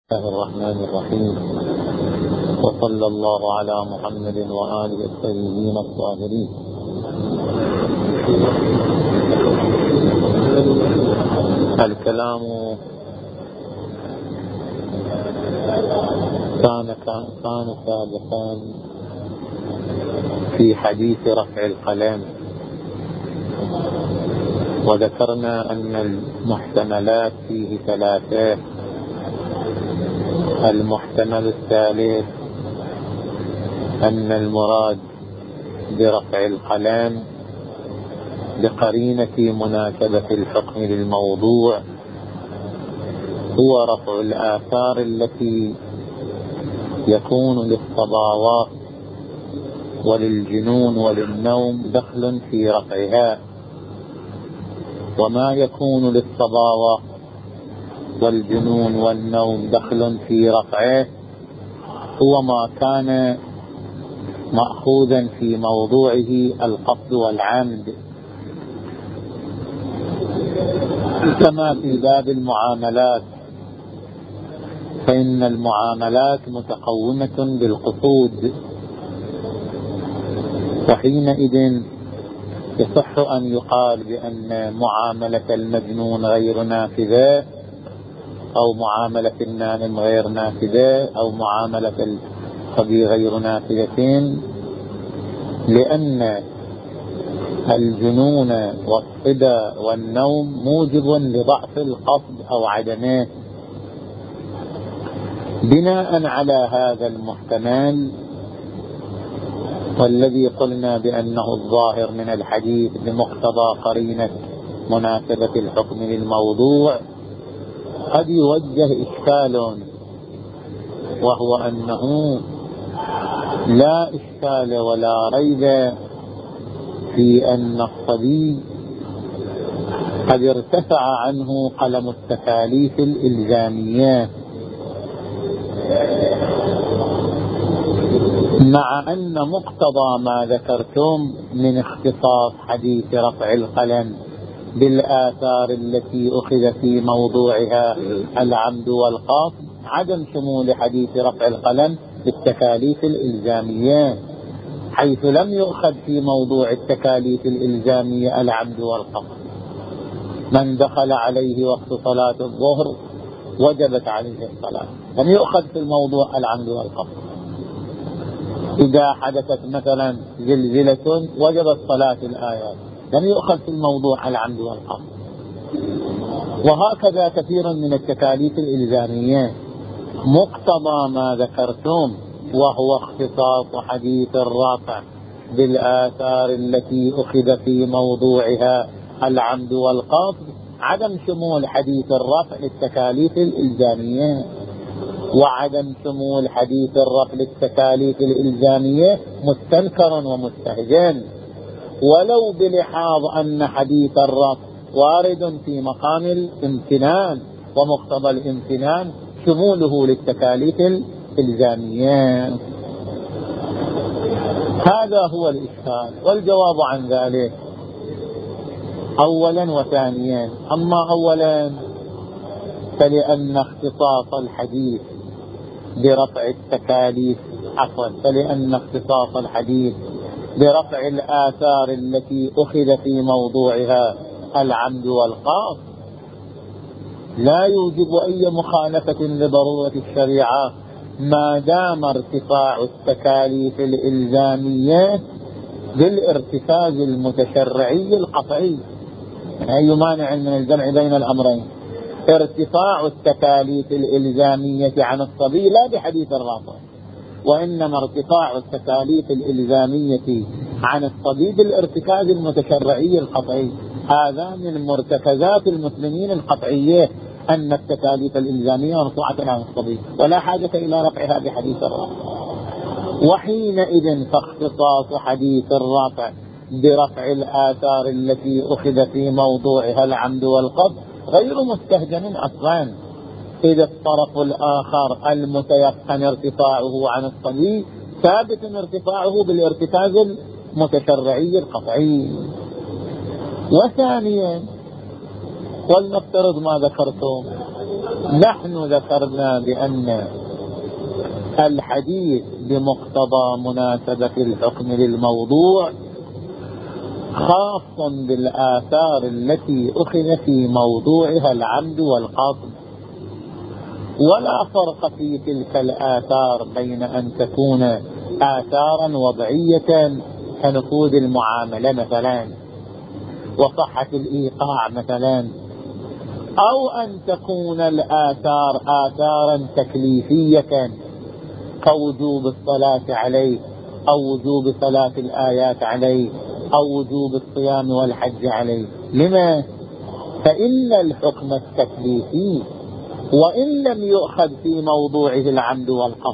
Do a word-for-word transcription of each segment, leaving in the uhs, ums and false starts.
الله الرحمن الرحيم، وصلى الله على محمد وآله الطيبين الطاهرين. الكلام كان كان سابقا في حديث رفع القلم، وذكرنا أن المحتملات فيه ثلاثة. المحتمل الثالث أن المراد برفع القلم بقرينة مناسبة الحكم للموضوع هو رفع الآثار التي يكون للصباوة وللجنون وللنوم دخل في رفعها، وما يكون للصباوة والجنون والنوم دخل في رفعه هو ما كان مأخوذا في موضوعه القصد والعمد، كما في باب المعاملات، فإن المعاملات متقومة بالقصود، وحينئذ يصح أن يقال بأن معاملة المجنون غير نافذة، أو معاملة النائم غير نافذة، أو معاملة الصبي غير نافذة، لأن الجنون والصبا والنوم موجب لضعف القصد أو عدمه. بناء على هذا المحتمل، والذي قلنا بأنه الظاهر من الحديث بمقتضى قرينة مناسبة الحكم للموضوع، قد يوجه إشكال، وهو أنه لا إشكال ولا ريب في أن الصبي قد ارتفع عنه قلم التكاليف الإلزامية، مع أن مقتضى ما ذكرتم من اختصاص حديث رفع القلم بالآثار التي أخذ في موضوعها العمد والقصد عدم شمول حديث رفع القلم بالتكاليف الإلزامية، حيث لم يؤخذ في موضوع التكاليف الإلزامية العمد والقصد. من دخل عليه وقت صلاة الظهر وجبت عليه الصلاة، لم يؤخذ في الموضوع العمد والقصد. إذا حدثت مثلا زلزلة وجبت صلاة الآيات، لم يؤخذ في الموضوع العمد والقصد. وهكذا كثير من التكاليف الإلزامية مقتضى ما ذكرتم، وهو اختصاص حديث الرافع بالآثار التي أخذ في موضوعها العمد والقصد عدم شمول حديث الرفع للتكاليف الإلزامية، وعدم شمول حديث الرفع للتكاليف الإلزامية مستنكر ومستهجن، ولو بلحاظ أن حديث الرفع وارد في مقام الامتنان، ومقتضى الامتنان شموله للتكاليف الإلزامية. هذا هو الإشكال، والجواب عن ذلك أولا وثانيا. أما أولا فلأن اختصاص الحديث برفع التكاليف عفوا فلأن اختصاص الحديث برفع الآثار التي أخذ في موضوعها العمد والقصد لا يوجب أي مخالفة لضرورة الشريعة، ما دام ارتفاع التكاليف الإلزامية بالارتكاز المتشرعي القطعي. أي مانع من الجمع بين الأمرين؟ ارتفاع التكاليف الإلزامية عن الصبي لا بحديث الرافع، وإنما ارتفاع التكاليف الإلزامية عن الصبي بالارتكاز المتشرعي القطعي. هذا من مرتكزات المسلمين القطعية، أن التكاليف الإلزامية مرفوعة عن الصبي ولا حاجة إلى رفعها بحديث الرافع. وحينئذ فاختصاص حديث الرافع برفع الآثار التي أخذ في موضوعها العمد والقصد غير مستهجن أصلا، إذا الطرف الآخر المتيقن ارتفاعه عن الصبي ثابت ارتفاعه بالارتكاز المتشرعي القطعي. وثانيا ولنفترض ما ذكرتم نحن ذكرنا بأن الحديث بمقتضى مناسبة الحكم للموضوع خاص بالآثار التي أخذ في موضوعها العمد والقصد، ولا فرق في تلك الآثار بين أن تكون آثارا وضعية كنفوذ المعاملة مثلا وصحة الإيقاع مثلا، أو أن تكون الآثار آثارا تكليفية كوجوب الصلاة عليه أو وجوب صلاة الآيات عليه أو وجوب الصيام والحج عليه. لما؟ فإن الحكم التكليفي وإن لم يؤخذ في موضوعه العمد والقصد،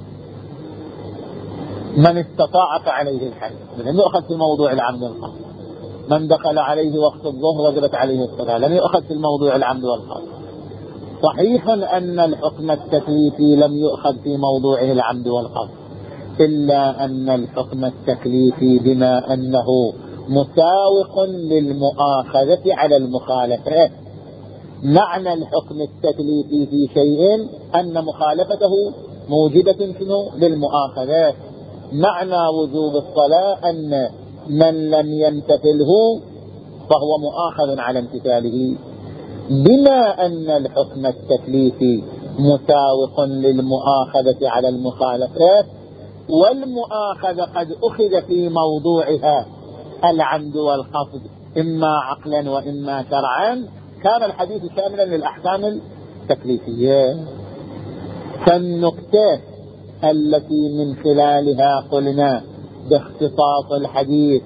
من استطاع فعليه الحج، لم يؤخذ في موضوع العمد والقصد. من دخل عليه وقت الظهر وجبت عليه الصلاة، لم يؤخذ في الموضوع العمد والقصد. صحيح أن الحكم التكليفي لم يؤخذ في موضوعه العمد والقصد، إلا أن الحكم التكليفي بما أنه مساوق للمؤاخذة على المخالفة. معنى الحكم التكليفي في شيء أن مخالفته موجبة للمؤاخذة. معنى وجوب الصلاة أن من لم يمتثله فهو مؤاخذ على امتثاله. بما أن الحكم التكليفي مساوق للمؤاخذة على المخالفات، والمؤاخذة قد أخذ في موضوعها العمد والقصد إما عقلا وإما شرعا، كان الحديث شاملا للأحكام التكليفية. فالنكتة التي من خلالها قلنا باختصاص الحديث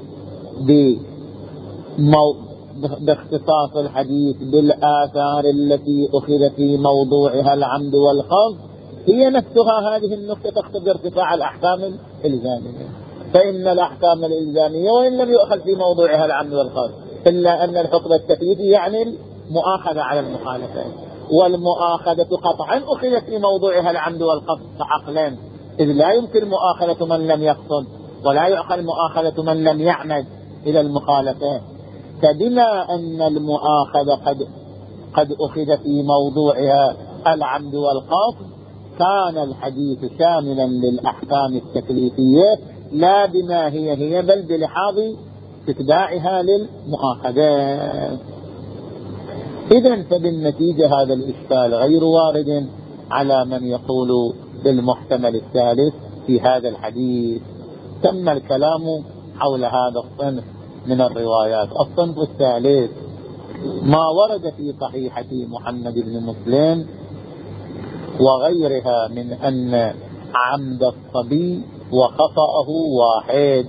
بمو... باختصاص الحديث بالآثار التي أخذ في موضوعها العمد والقصد، هي نفسها هذه النقطة تقتضي ارتفاع الأحكام الإلزامية. فإن الأحكام الإلزامية وإن لم يؤخذ في موضوعها العمد والقصد، إلا أن الحكم التكليفي يعني المؤاخذة على المخالفة، والمؤاخذة قطعا أخذت في موضوعها العمد والقصد عقلا، إذ لا يمكن مؤاخذة من لم يقصد ولا يؤخذ مؤاخذة من لم يعمد إلى المخالفة. فبما أن المؤاخذة قد قد أخذ في موضوعها العمد والقصد، كان الحديث شاملا للأحكام التكليفية لا بما هي هي بل بلحاظ تتباعها للمؤاخذات. إذن فبالنتيجة هذا الإشكال غير وارد على من يقول بالمحتمل الثالث في هذا الحديث. تم الكلام حول هذا الصنف من الروايات. الصنف الثالث ما ورد في صحيحة محمد بن مسلم وغيرها من أن عمد الصبي وخطأه واحد.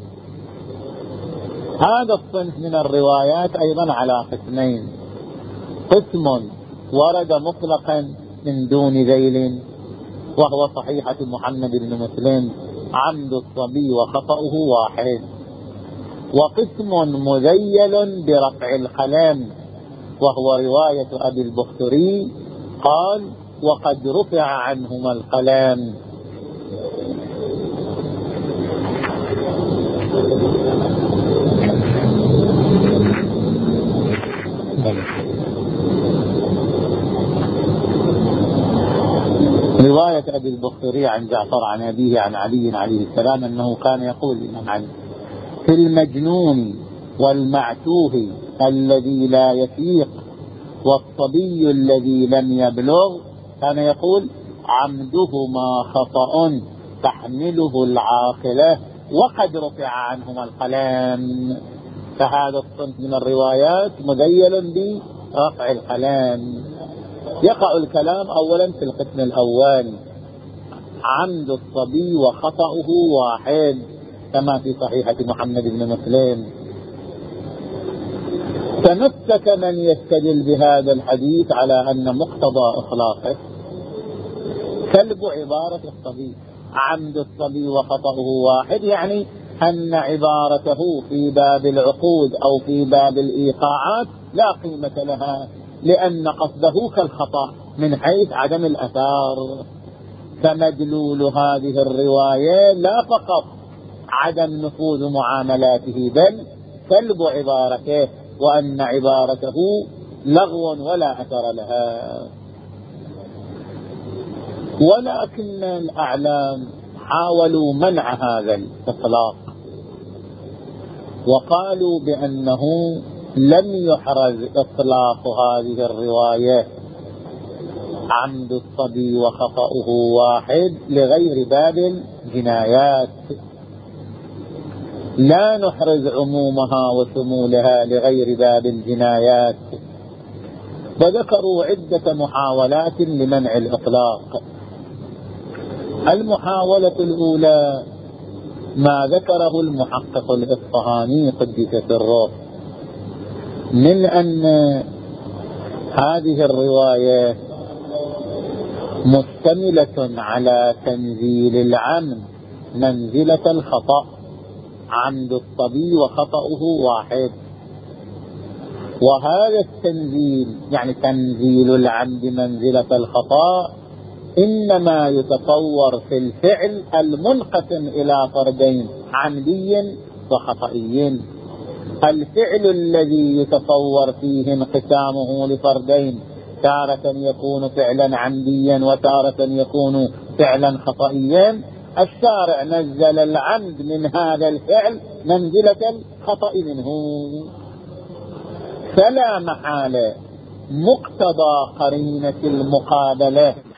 هذا الصنف من الروايات أيضا على قسمين: قسم ورد مطلقا من دون ذيل وهو صحيحة محمد بن مسلم عمد الصبي وخطأه واحد، وقسم مذيل برفع القلم وهو رواية أبي البختري قال: وقد رفع عنهما القلم. رواية أبي البختري عن جعفر عن أبيه عن علي عليه السلام أنه كان يقول الإمام علي: في المجنون والمعتوه الذي لا يفيق والصبي الذي لم يبلغ، كان يقول: عمدهما خطأ تحمله العاقلة وقد رفع عنهما القلم. فهذا الصنف من الروايات مذيل برفع القلم. يقع الكلام أولا في القسم الأول: عمد الصبي وخطأه واحد كما في صحيحة محمد بن مسلم. تمسك من يستدل بهذا الحديث على أن مقتضى إطلاقه كلب عبارة الصبي. عمد الصبي وخطأه واحد يعني أن عبارته في باب العقود أو في باب الإيقاعات لا قيمة لها، لأن قصده كالخطأ من حيث عدم الأثار. فمدلول هذه الرواية لا فقط عدم نفوذ معاملاته بل كلب عبارته، وأن عبارته لغو ولا أثر لها. ولكن الأعلام حاولوا منع هذا الإطلاق وقالوا بأنه لم يحرز إطلاق هذه الرواية عمد الصبي وخطأه واحد لغير باب الجنايات، لا نحرز عمومها وشمولها لغير باب الجنايات. وذكروا عدة محاولات لمنع الإطلاق. المحاولة الأولى ما ذكره المحقق الإصفهاني قدس سره من أن هذه الرواية مشتملة على تنزيل العمد منزلة الخطأ، عمد الصبي وخطأه واحد. وهذا التنزيل يعني تنزيل العمد منزلة الخطأ إنما يتصور في الفعل المنقسم إلى فردين عمدي وخطئي. الفعل الذي يتصور فيه انقسامه لفردين تارة يكون فعلا عمديا وتارة يكون فعلا خطئيا، الشارع نزل العمد من هذا الفعل منزلة الخطأ منه. فلا محالة مقتضى قرينة المقابلة